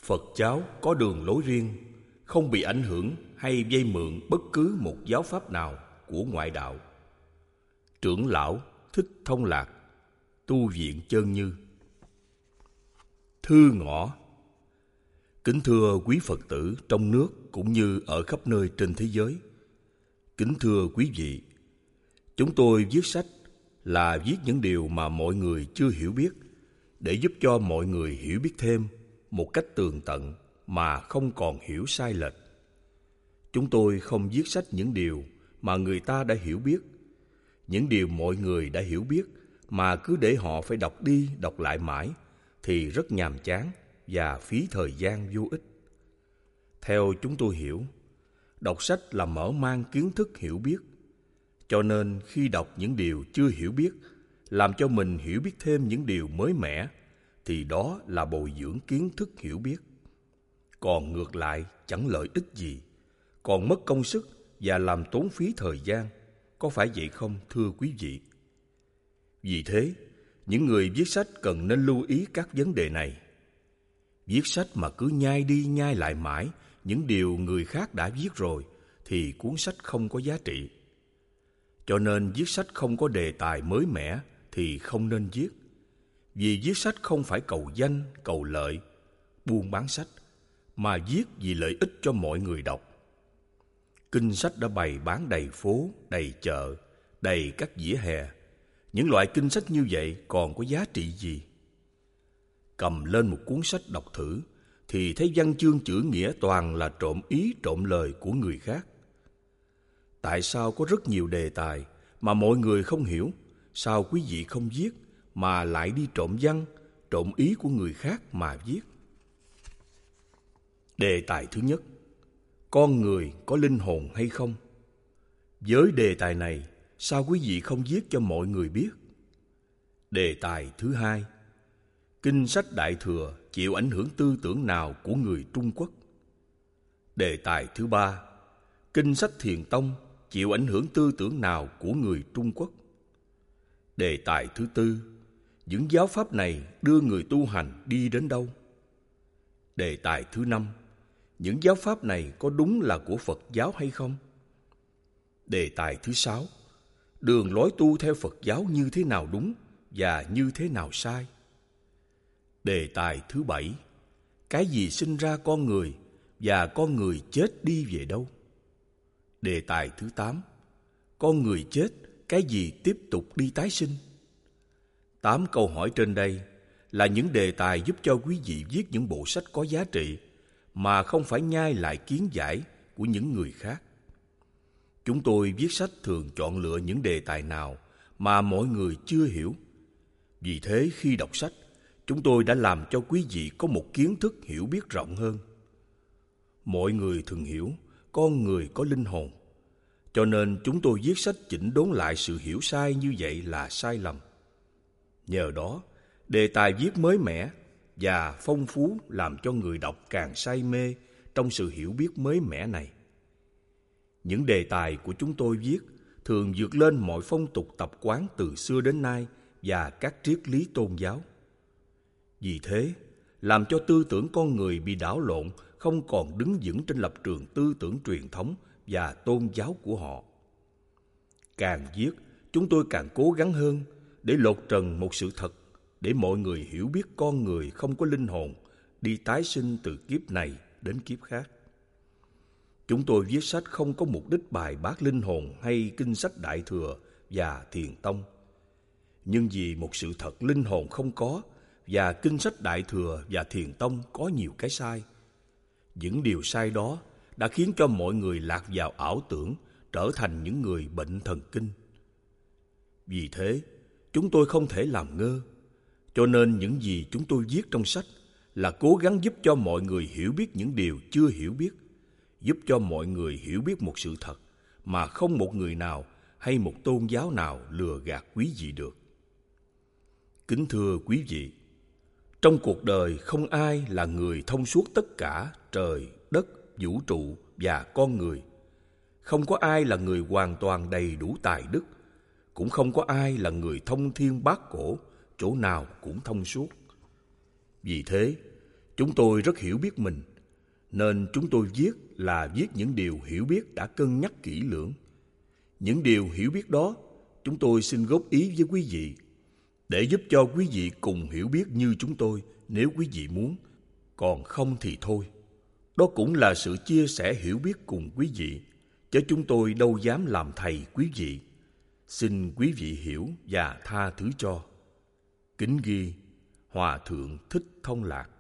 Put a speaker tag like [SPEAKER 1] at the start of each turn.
[SPEAKER 1] Phật giáo có đường lối riêng, không bị ảnh hưởng hay vay mượn bất cứ một giáo pháp nào của ngoại đạo. Trưởng lão Thích Thông Lạc, Tu viện Chân Như. Thư ngõ. Kính thưa quý Phật tử trong nước cũng như ở khắp nơi trên thế giới. Kính thưa quý vị, chúng tôi viết sách là viết những điều mà mọi người chưa hiểu biết, để giúp cho mọi người hiểu biết thêm một cách tường tận mà không còn hiểu sai lệch. Chúng tôi không viết sách những điều mà người ta đã hiểu biết, những điều mọi người đã hiểu biết mà cứ để họ phải đọc đi đọc lại mãi thì rất nhàm chán và phí thời gian vô ích. Theo chúng tôi hiểu, đọc sách là mở mang kiến thức hiểu biết. Cho nên khi đọc những điều chưa hiểu biết, làm cho mình hiểu biết thêm những điều mới mẻ, thì đó là bồi dưỡng kiến thức hiểu biết. Còn ngược lại chẳng lợi ích gì, còn mất công sức và làm tốn phí thời gian. Có phải vậy không thưa quý vị? Vì thế, những người viết sách cần nên lưu ý các vấn đề này. Viết sách mà cứ nhai đi nhai lại mãi những điều người khác đã viết rồi thì cuốn sách không có giá trị. Cho nên viết sách không có đề tài mới mẻ thì không nên viết. Vì viết sách không phải cầu danh, cầu lợi, buôn bán sách, mà viết vì lợi ích cho mọi người đọc. Kinh sách đã bày bán đầy phố, đầy chợ, đầy các vỉa hè. Những loại kinh sách như vậy còn có giá trị gì? Cầm lên một cuốn sách đọc thử thì thấy văn chương chữ nghĩa toàn là trộm ý trộm lời của người khác. Tại sao có rất nhiều đề tài mà mọi người không hiểu? Sao quý vị không viết mà lại đi trộm văn, trộm ý của người khác mà viết? Đề tài thứ nhất: con người có linh hồn hay không? Với đề tài này, sao quý vị không viết cho mọi người biết? Đề tài thứ hai: kinh sách Đại Thừa chịu ảnh hưởng tư tưởng nào của người Trung Quốc? Đề tài thứ ba: kinh sách Thiền Tông chịu ảnh hưởng tư tưởng nào của người Trung Quốc? Đề tài thứ tư: những giáo pháp này đưa người tu hành đi đến đâu? Đề tài thứ năm: những giáo pháp này có đúng là của Phật giáo hay không? Đề tài thứ sáu: đường lối tu theo Phật giáo như thế nào đúng và như thế nào sai? Đề tài thứ bảy: cái gì sinh ra con người và con người chết đi về đâu? Đề tài thứ 8: con người chết, cái gì tiếp tục đi tái sinh? 8 câu hỏi trên đây là những đề tài giúp cho quý vị viết những bộ sách có giá trị mà không phải nhai lại kiến giải của những người khác. Chúng tôi viết sách thường chọn lựa những đề tài nào mà mọi người chưa hiểu. Vì thế khi đọc sách, chúng tôi đã làm cho quý vị có một kiến thức hiểu biết rộng hơn. Mọi người thường hiểu con người có linh hồn, cho nên chúng tôi viết sách chỉnh đốn lại sự hiểu sai như vậy là sai lầm. Nhờ đó, đề tài viết mới mẻ và phong phú làm cho người đọc càng say mê trong sự hiểu biết mới mẻ này. Những đề tài của chúng tôi viết thường vượt lên mọi phong tục tập quán từ xưa đến nay và các triết lý tôn giáo. Vì thế, làm cho tư tưởng con người bị đảo lộn, không còn đứng vững trên lập trường tư tưởng truyền thống và tôn giáo của họ. Càng viết, chúng tôi càng cố gắng hơn để lột trần một sự thật, để mọi người hiểu biết con người không có linh hồn, đi tái sinh từ kiếp này đến kiếp khác. Chúng tôi viết sách không có mục đích bài bác linh hồn hay kinh sách Đại Thừa và Thiền Tông. Nhưng vì một sự thật linh hồn không có, và kinh sách Đại Thừa và Thiền Tông có nhiều cái sai. Những điều sai đó đã khiến cho mọi người lạc vào ảo tưởng, trở thành những người bệnh thần kinh. Vì thế, chúng tôi không thể làm ngơ. Cho nên những gì chúng tôi viết trong sách là cố gắng giúp cho mọi người hiểu biết những điều chưa hiểu biết, giúp cho mọi người hiểu biết một sự thật mà không một người nào hay một tôn giáo nào lừa gạt quý vị được. Kính thưa quý vị, trong cuộc đời không ai là người thông suốt tất cả trời, đất, vũ trụ và con người. Không có ai là người hoàn toàn đầy đủ tài đức, cũng không có ai là người thông thiên bát cổ, chỗ nào cũng thông suốt. Vì thế, Chúng tôi rất hiểu biết mình, nên chúng tôi viết những điều hiểu biết đã cân nhắc kỹ lưỡng. Những điều hiểu biết đó, chúng tôi xin góp ý với quý vị, để giúp cho quý vị cùng hiểu biết như chúng tôi nếu quý vị muốn, còn không thì thôi. Đó cũng là sự chia sẻ hiểu biết cùng quý vị, chứ chúng tôi đâu dám làm thầy quý vị. Xin quý vị hiểu và tha thứ cho. Kính ghi Hòa Thượng Thích Thông Lạc.